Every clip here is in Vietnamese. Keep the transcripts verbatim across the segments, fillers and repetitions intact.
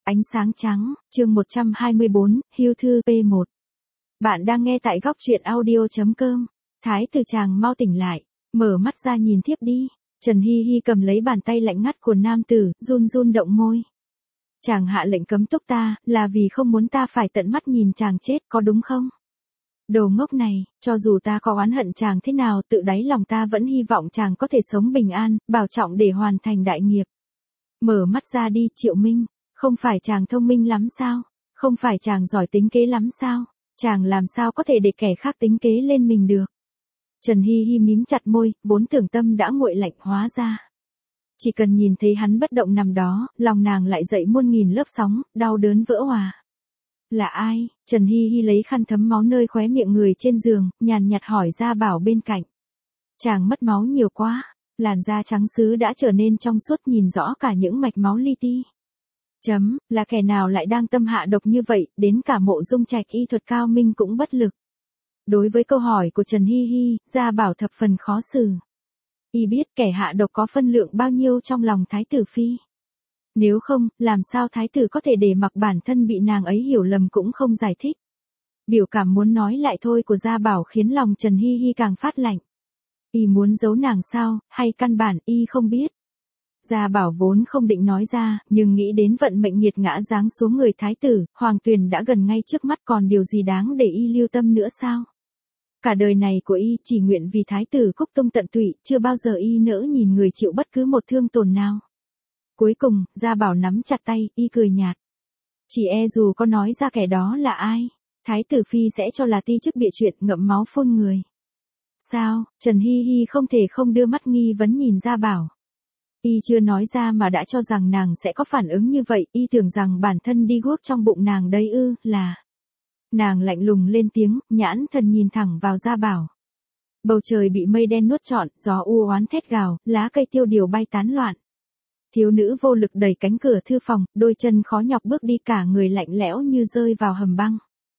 Ánh sáng trắng, chương một trăm hai mươi bốn, Hưu thư pê một. Bạn đang nghe tại góc truyện audio.com. Thái tử chàng mau tỉnh lại, mở mắt ra nhìn thiếp đi. Trần Hi Hi cầm lấy bàn tay lạnh ngắt của nam tử, run run động môi. Chàng hạ lệnh cấm túc ta, là vì không muốn ta phải tận mắt nhìn chàng chết, có đúng không? Đồ ngốc này, cho dù ta có oán hận chàng thế nào, tự đáy lòng ta vẫn hy vọng chàng có thể sống bình an, bảo trọng để hoàn thành đại nghiệp. Mở mắt ra đi, Triệu Minh. Không phải chàng thông minh lắm sao? Không phải chàng giỏi tính kế lắm sao? Chàng làm sao có thể để kẻ khác tính kế lên mình được? Trần Hi Hi mím chặt môi, vốn tưởng tâm đã nguội lạnh hóa ra. Chỉ cần nhìn thấy hắn bất động nằm đó, lòng nàng lại dậy muôn nghìn lớp sóng, đau đớn vỡ hòa. Là ai? Trần Hi Hi lấy khăn thấm máu nơi khóe miệng người trên giường, nhàn nhạt hỏi Gia Bảo bên cạnh. Chàng mất máu nhiều quá, làn da trắng sứ đã trở nên trong suốt, nhìn rõ cả những mạch máu li ti. Chấm, là kẻ nào lại đang tâm hạ độc như vậy, đến cả Mộ Dung Trạch y thuật cao minh cũng bất lực. Đối với câu hỏi của Trần Hi Hi, Gia Bảo thập phần khó xử. Y biết kẻ hạ độc có phân lượng bao nhiêu trong lòng Thái tử Phi. Nếu không, làm sao Thái tử có thể để mặc bản thân bị nàng ấy hiểu lầm cũng không giải thích. Biểu cảm muốn nói lại thôi của Gia Bảo khiến lòng Trần Hi Hi càng phát lạnh. Y muốn giấu nàng sao, hay căn bản Y không biết. Gia Bảo vốn không định nói ra, nhưng nghĩ đến vận mệnh nghiệt ngã giáng xuống người thái tử, Hoàng Tuyền đã gần ngay trước mắt, còn điều gì đáng để Y lưu tâm nữa sao? Cả đời này của Y chỉ nguyện vì thái tử khúc tung tận tụy, chưa bao giờ Y nỡ nhìn người chịu bất cứ một thương tổn nào. Cuối cùng, Gia Bảo nắm chặt tay, Y cười nhạt. Chỉ e dù có nói ra kẻ đó là ai, Thái tử Phi sẽ cho là ti chức bịa chuyện, ngậm máu phun người. Sao? Trần Hi Hi không thể không đưa mắt nghi vấn nhìn Gia Bảo. Y chưa nói ra mà đã cho rằng nàng sẽ có phản ứng như vậy, Y tưởng rằng bản thân đi guốc trong bụng nàng đấy ư, là. Nàng lạnh lùng lên tiếng, nhãn thần nhìn thẳng vào Gia Bảo. Bầu trời bị mây đen nuốt trọn, gió u oán thét gào, lá cây tiêu điều bay tán loạn. Thiếu nữ vô lực đẩy cánh cửa thư phòng, đôi chân khó nhọc bước đi, cả người lạnh lẽo như rơi vào hầm băng.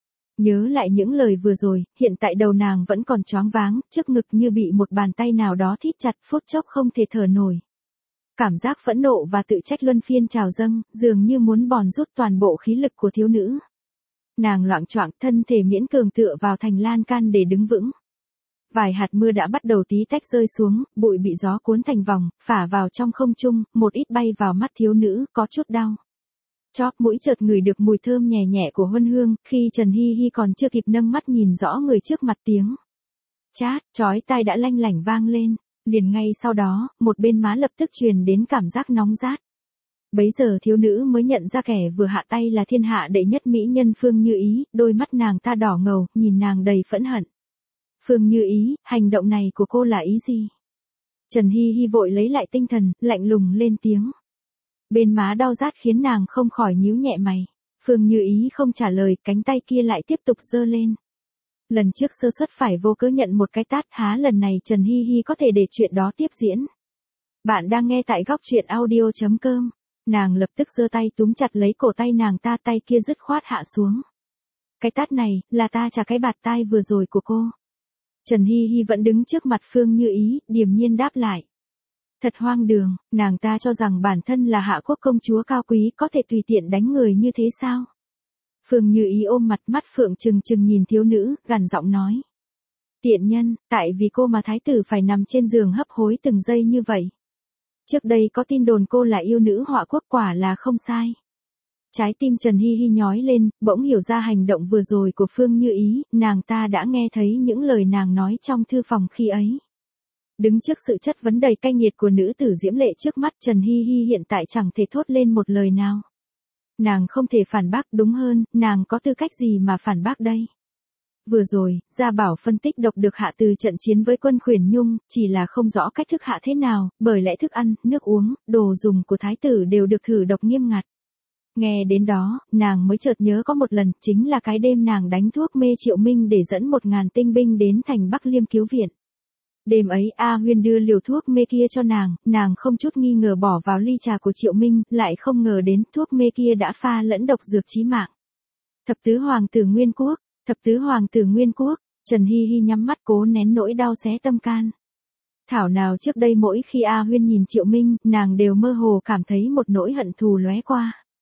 Nhớ lại những lời vừa rồi, hiện tại đầu nàng vẫn còn choáng váng, trước ngực như bị một bàn tay nào đó thít chặt, phút chốc không thể thở nổi. Cảm giác phẫn nộ và tự trách luân phiên trào dâng, dường như muốn bòn rút toàn bộ khí lực của thiếu nữ. Nàng loạng choạng, thân thể miễn cường tựa vào thành lan can để đứng vững. Vài hạt mưa đã bắt đầu tí tách rơi xuống, bụi bị gió cuốn thành vòng, phả vào trong không trung, một ít bay vào mắt thiếu nữ, có chút đau. Chóp mũi chợt ngửi được mùi thơm nhẹ nhẹ của huân hương, khi Trần Hi Hi còn chưa kịp nâng mắt nhìn rõ người trước mặt, tiếng chát, chói tai đã lanh lảnh vang lên, liền ngay sau đó, một bên má lập tức truyền đến cảm giác nóng rát. Bấy giờ thiếu nữ mới nhận ra kẻ vừa hạ tay là thiên hạ đệ nhất mỹ nhân Phương Như Ý, đôi mắt nàng ta đỏ ngầu, nhìn nàng đầy phẫn hận. Phương Như Ý, hành động này của cô là ý gì? Trần Hi Hi vội lấy lại tinh thần, lạnh lùng lên tiếng. Bên má đau rát khiến nàng không khỏi nhíu nhẹ mày. Phương Như Ý không trả lời, cánh tay kia lại tiếp tục giơ lên. Lần trước sơ suất phải vô cớ nhận một cái tát, há lần này Trần Hi Hi có thể để chuyện đó tiếp diễn. Bạn đang nghe tại góc truyện audio.com. Nàng lập tức giơ tay túm chặt lấy cổ tay nàng ta, tay kia dứt khoát hạ xuống. Cái tát này, là ta trả cái bạt tai vừa rồi của cô. Trần Hi Hi vẫn đứng trước mặt Phương Như Ý, điềm nhiên đáp lại. Thật hoang đường, nàng ta cho rằng bản thân là hạ quốc công chúa cao quý, có thể tùy tiện đánh người như thế sao? Phương Như Ý ôm mặt, mắt phượng trừng trừng nhìn thiếu nữ, gằn giọng nói. Tiện nhân, tại vì cô mà thái tử phải nằm trên giường hấp hối từng giây như vậy. Trước đây có tin đồn cô là yêu nữ họa quốc, quả là không sai. Trái tim Trần Hi Hi nhói lên, bỗng hiểu ra hành động vừa rồi của Phương Như Ý, nàng ta đã nghe thấy những lời nàng nói trong thư phòng khi ấy. Đứng trước sự chất vấn đầy cay nghiệt của nữ tử diễm lệ trước mắt, Trần Hi Hi hiện tại chẳng thể thốt lên một lời nào. Nàng không thể phản bác, đúng hơn, nàng có tư cách gì mà phản bác đây? Vừa rồi, Gia Bảo phân tích độc được hạ từ trận chiến với quân Khuyển Nhung, chỉ là không rõ cách thức hạ thế nào, bởi lẽ thức ăn, nước uống, đồ dùng của thái tử đều được thử độc nghiêm ngặt. Nghe đến đó, nàng mới chợt nhớ có một lần, chính là cái đêm nàng đánh thuốc mê Triệu Minh để dẫn một ngàn tinh binh đến thành Bắc Liêm cứu viện. Đêm ấy A Huyên đưa liều thuốc mê kia cho nàng, nàng không chút nghi ngờ bỏ vào ly trà của Triệu Minh, lại không ngờ đến thuốc mê kia đã pha lẫn độc dược chí mạng. Thập tứ hoàng tử Nguyên Quốc, thập tứ hoàng tử Nguyên Quốc, Trần Hi Hi nhắm mắt cố nén nỗi đau xé tâm can. Thảo nào trước đây mỗi khi A Huyên nhìn Triệu Minh, nàng đều mơ hồ cảm thấy một nỗi hận thù lóe qua.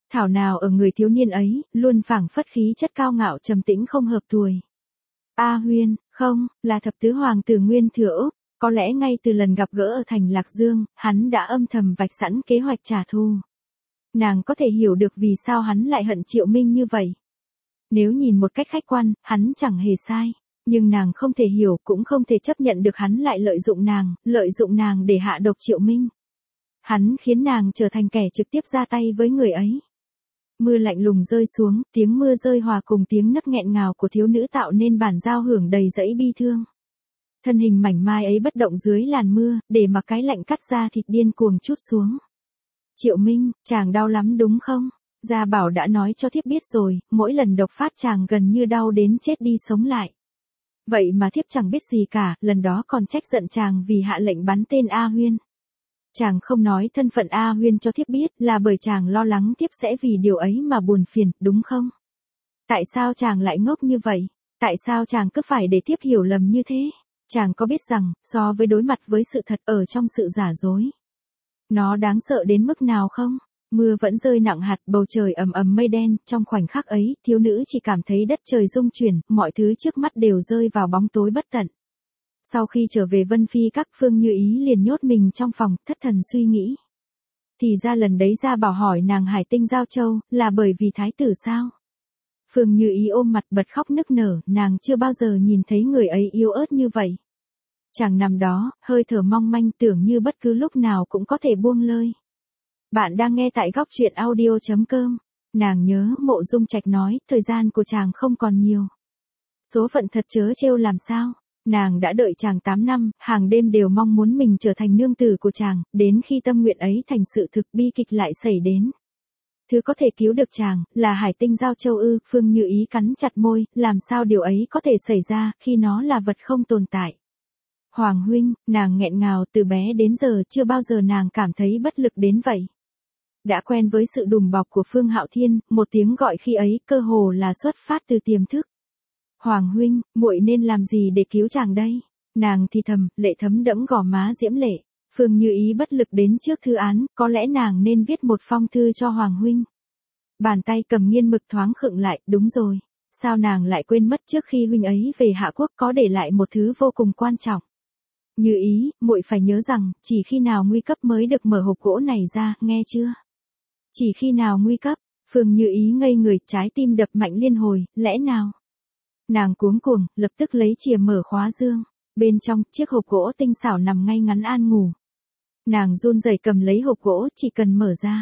Thảo nào ở người thiếu niên ấy, luôn phảng phất khí chất cao ngạo trầm tĩnh không hợp tuổi. A Huyên, không, là thập tứ hoàng tử Nguyên Thừa Úc, có lẽ ngay từ lần gặp gỡ ở thành Lạc Dương, hắn đã âm thầm vạch sẵn kế hoạch trả thù. Nàng có thể hiểu được vì sao hắn lại hận Triệu Minh như vậy. Nếu nhìn một cách khách quan, hắn chẳng hề sai. Nhưng nàng không thể hiểu cũng không thể chấp nhận được hắn lại lợi dụng nàng, lợi dụng nàng để hạ độc Triệu Minh. Hắn khiến nàng trở thành kẻ trực tiếp ra tay với người ấy. Mưa lạnh lùng rơi xuống, tiếng mưa rơi hòa cùng tiếng nấc nghẹn ngào của thiếu nữ tạo nên bản giao hưởng đầy dẫy bi thương. Thân hình mảnh mai ấy bất động dưới làn mưa, để mặc cái lạnh cắt da thịt điên cuồng trút xuống. Triệu Minh, chàng đau lắm đúng không? Gia Bảo đã nói cho thiếp biết rồi, mỗi lần độc phát chàng gần như đau đến chết đi sống lại. Vậy mà thiếp chẳng biết gì cả, lần đó còn trách giận chàng vì hạ lệnh bắn tên A Huyên. Chàng không nói thân phận A Huyên cho thiếp biết là bởi chàng lo lắng thiếp sẽ vì điều ấy mà buồn phiền, đúng không? Tại sao chàng lại ngốc như vậy? Tại sao chàng cứ phải để thiếp hiểu lầm như thế? Chàng có biết rằng, so với đối mặt với sự thật ở trong sự giả dối, nó đáng sợ đến mức nào không? Mưa vẫn rơi nặng hạt, bầu trời ầm ầm mây đen, trong khoảnh khắc ấy, thiếu nữ chỉ cảm thấy đất trời rung chuyển, mọi thứ trước mắt đều rơi vào bóng tối bất tận. Sau khi trở về Vân Phi các, Phương Như Ý liền nhốt mình trong phòng, thất thần suy nghĩ. Thì ra lần đấy Gia Bảo hỏi nàng Hải Tinh Giao Châu, là bởi vì thái tử sao? Phương Như Ý ôm mặt bật khóc nức nở, nàng chưa bao giờ nhìn thấy người ấy yếu ớt như vậy. Chàng nằm đó, hơi thở mong manh, tưởng như bất cứ lúc nào cũng có thể buông lơi. Bạn đang nghe tại góc truyện audio chấm com. Nàng nhớ Mộ Dung Trạch nói, thời gian của chàng không còn nhiều. Số phận thật trớ trêu làm sao? Nàng đã đợi chàng tám năm, hàng đêm đều mong muốn mình trở thành nương tử của chàng, đến khi tâm nguyện ấy thành sự thực, bi kịch lại xảy đến. Thứ có thể cứu được chàng, là Hải Tinh Giao Châu ư? Phương Như Ý cắn chặt môi, làm sao điều ấy có thể xảy ra, khi nó là vật không tồn tại. Hoàng huynh, nàng nghẹn ngào, từ bé đến giờ chưa bao giờ nàng cảm thấy bất lực đến vậy. Đã quen với sự đùm bọc của Phương Hạo Thiên, một tiếng gọi khi ấy cơ hồ là xuất phát từ tiềm thức. Hoàng huynh, muội nên làm gì để cứu chàng đây? Nàng thì thầm, lệ thấm đẫm gò má diễm lệ. Phương Như Ý bất lực đến trước thư án, có lẽ nàng nên viết một phong thư cho Hoàng huynh. Bàn tay cầm nghiên mực thoáng khựng lại, đúng rồi. Sao nàng lại quên mất trước khi huynh ấy về Hạ Quốc có để lại một thứ vô cùng quan trọng. Như Ý, muội phải nhớ rằng, chỉ khi nào nguy cấp mới được mở hộp gỗ này ra, nghe chưa? Chỉ khi nào nguy cấp, Phương Như Ý ngây người, trái tim đập mạnh liên hồi, lẽ nào? Nàng cuống cuồng, lập tức lấy chìa mở khóa dương. Bên trong, chiếc hộp gỗ tinh xảo nằm ngay ngắn an ngủ. Nàng run rẩy cầm lấy hộp gỗ, chỉ cần mở ra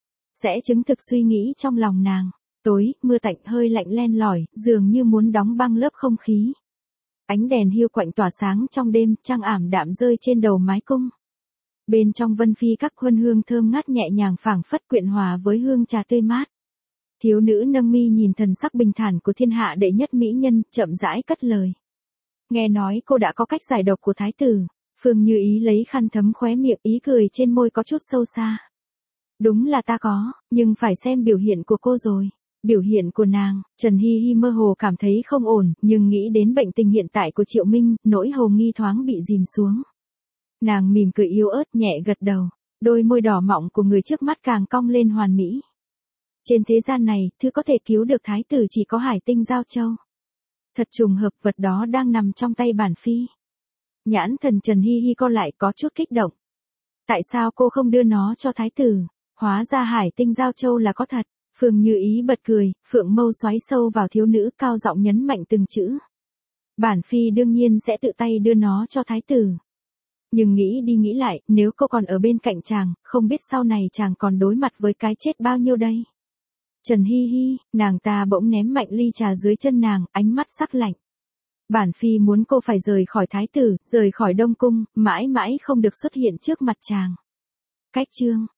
sẽ chứng thực suy nghĩ trong lòng nàng. Tối, mưa tạnh hơi lạnh len lỏi, dường như muốn đóng băng lớp không khí. Ánh đèn hiu quạnh tỏa sáng trong đêm, trăng ảm đạm rơi trên đầu mái cung. Bên trong Vân Phi các, huân hương thơm ngát nhẹ nhàng phảng phất quyện hòa với hương trà tươi mát. Thiếu nữ nâng mi nhìn thần sắc bình thản của thiên hạ đệ nhất mỹ nhân, chậm rãi cất lời. Nghe nói cô đã có cách giải độc của thái tử. Phương Như Ý lấy khăn thấm khóe miệng, ý cười trên môi có chút sâu xa. Đúng là ta có, nhưng phải xem biểu hiện của cô rồi. Biểu hiện của nàng, Trần Hi Hi mơ hồ cảm thấy không ổn, nhưng nghĩ đến bệnh tình hiện tại của Triệu Minh, nỗi hồ nghi thoáng bị dìm xuống. Nàng mỉm cười yếu ớt, nhẹ gật đầu, đôi môi đỏ mọng của người trước mắt càng cong lên hoàn mỹ. Trên thế gian này, thứ có thể cứu được thái tử chỉ có Hải Tinh Giao Châu. Thật trùng hợp, vật đó đang nằm trong tay bản phi. Nhãn thần Trần Hi Hi co lại, có chút kích động. Tại sao cô không đưa nó cho thái tử? Hóa ra Hải Tinh Giao Châu là có thật. Phương Như Ý bật cười, phượng mâu xoáy sâu vào thiếu nữ, cao giọng nhấn mạnh từng chữ. Bản phi đương nhiên sẽ tự tay đưa nó cho thái tử. Nhưng nghĩ đi nghĩ lại, nếu cô còn ở bên cạnh chàng, không biết sau này chàng còn đối mặt với cái chết bao nhiêu đây. Trần Hi Hi, nàng ta bỗng ném mạnh ly trà dưới chân nàng, ánh mắt sắc lạnh. Bản phi muốn cô phải rời khỏi thái tử, rời khỏi Đông Cung, mãi mãi không được xuất hiện trước mặt chàng. Cách chương.